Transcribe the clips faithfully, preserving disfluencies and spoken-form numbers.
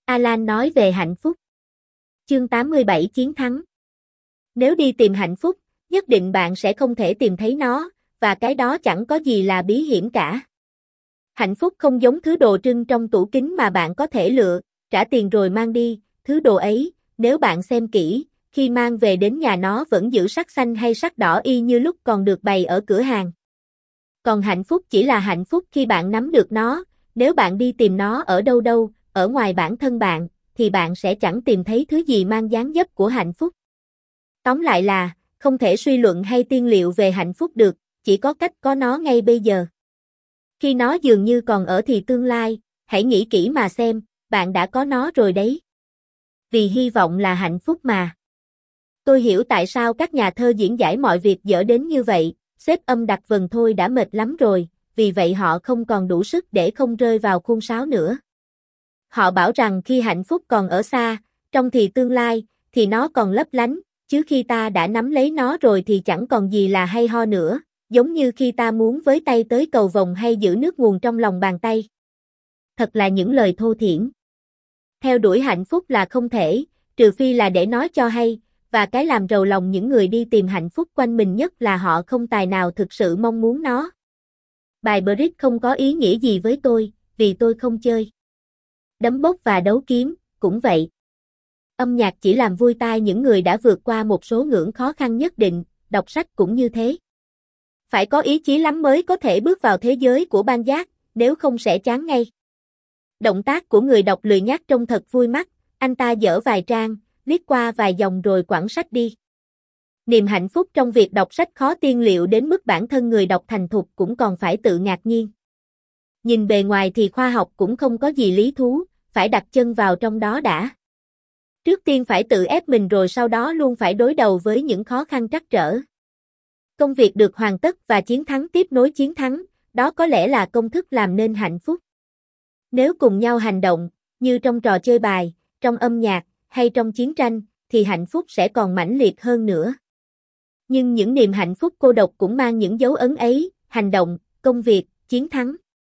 Alan nói về hạnh phúc. Chương tám mươi bảy Chiến thắng. Nếu đi tìm hạnh phúc, nhất định bạn sẽ không thể tìm thấy nó, và cái đó chẳng có gì là bí hiểm cả. Hạnh phúc không giống thứ đồ trưng trong tủ kính mà bạn có thể lựa, trả tiền rồi mang đi, thứ đồ ấy, nếu bạn xem kỹ, khi mang về đến nhà nó vẫn giữ sắc xanh hay sắc đỏ y như lúc còn được bày ở cửa hàng. Còn hạnh phúc chỉ là hạnh phúc khi bạn nắm được nó, nếu bạn đi tìm nó ở đâu đâu, ở ngoài bản thân bạn, thì bạn sẽ chẳng tìm thấy thứ gì mang dáng dấp của hạnh phúc. Tóm lại là, không thể suy luận hay tiên liệu về hạnh phúc được, chỉ có cách có nó ngay bây giờ. Khi nó dường như còn ở thì tương lai, hãy nghĩ kỹ mà xem, bạn đã có nó rồi đấy. Vì hy vọng là hạnh phúc mà. Tôi hiểu tại sao các nhà thơ diễn giải mọi việc dở đến như vậy, xếp âm đặt vần thôi đã mệt lắm rồi, vì vậy họ không còn đủ sức để không rơi vào khuôn sáo nữa. Họ bảo rằng khi hạnh phúc còn ở xa, trong thì tương lai, thì nó còn lấp lánh, chứ khi ta đã nắm lấy nó rồi thì chẳng còn gì là hay ho nữa, giống như khi ta muốn với tay tới cầu vồng hay giữ nước nguồn trong lòng bàn tay. Thật là những lời thô thiển. Theo đuổi hạnh phúc là không thể, trừ phi là để nói cho hay, và cái làm rầu lòng những người đi tìm hạnh phúc quanh mình nhất là họ không tài nào thực sự mong muốn nó. Bài Bridge không có ý nghĩa gì với tôi, vì tôi không chơi. Đấm bốc và đấu kiếm, cũng vậy. Âm nhạc chỉ làm vui tai những người đã vượt qua một số ngưỡng khó khăn nhất định, đọc sách cũng như thế. Phải có ý chí lắm mới có thể bước vào thế giới của ban giác, nếu không sẽ chán ngay. Động tác của người đọc lười nhác trông thật vui mắt, anh ta dở vài trang, liếc qua vài dòng rồi quẳng sách đi. Niềm hạnh phúc trong việc đọc sách khó tiên liệu đến mức bản thân người đọc thành thục cũng còn phải tự ngạc nhiên. Nhìn bề ngoài thì khoa học cũng không có gì lý thú, phải đặt chân vào trong đó đã. Trước tiên phải tự ép mình rồi sau đó luôn phải đối đầu với những khó khăn trắc trở. Công việc được hoàn tất và chiến thắng tiếp nối chiến thắng, đó có lẽ là công thức làm nên hạnh phúc. Nếu cùng nhau hành động, như trong trò chơi bài, trong âm nhạc, hay trong chiến tranh, thì hạnh phúc sẽ còn mãnh liệt hơn nữa. Nhưng những niềm hạnh phúc cô độc cũng mang những dấu ấn ấy, hành động, công việc, chiến thắng.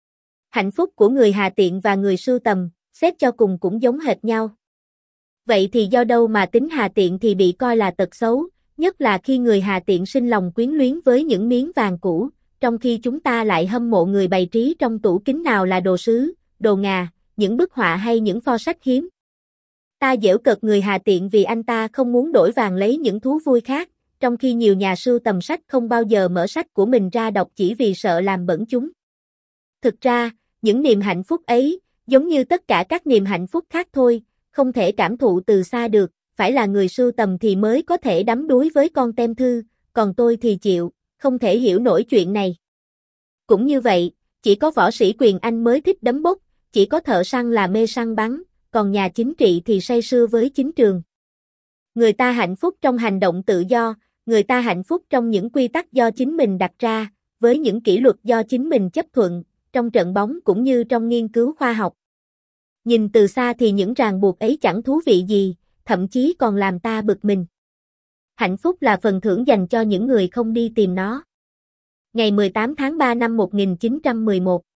Hạnh phúc của người hà tiện và người sưu tầm, xét cho cùng cũng giống hệt nhau. Vậy thì do đâu mà tính hà tiện thì bị coi là tật xấu, nhất là khi người hà tiện sinh lòng quyến luyến với những miếng vàng cũ, trong khi chúng ta lại hâm mộ người bày trí trong tủ kính nào là đồ sứ, đồ ngà, những bức họa hay những pho sách hiếm. Ta giễu cợt người hà tiện vì anh ta không muốn đổi vàng lấy những thú vui khác, trong khi nhiều nhà sưu tầm sách không bao giờ mở sách của mình ra đọc chỉ vì sợ làm bẩn chúng. Thực ra, những niềm hạnh phúc ấy, giống như tất cả các niềm hạnh phúc khác thôi, không thể cảm thụ từ xa được, phải là người sưu tầm thì mới có thể đắm đuối với con tem thư, còn tôi thì chịu, không thể hiểu nổi chuyện này. Cũng như vậy, chỉ có võ sĩ quyền Anh mới thích đấm bốc, chỉ có thợ săn là mê săn bắn, còn nhà chính trị thì say sưa với chính trường. Người ta hạnh phúc trong hành động tự do, người ta hạnh phúc trong những quy tắc do chính mình đặt ra, với những kỷ luật do chính mình chấp thuận, trong trận bóng cũng như trong nghiên cứu khoa học. Nhìn từ xa thì những ràng buộc ấy chẳng thú vị gì, thậm chí còn làm ta bực mình. Hạnh phúc là phần thưởng dành cho những người không đi tìm nó. Ngày mười tám tháng ba năm một nghìn chín trăm mười một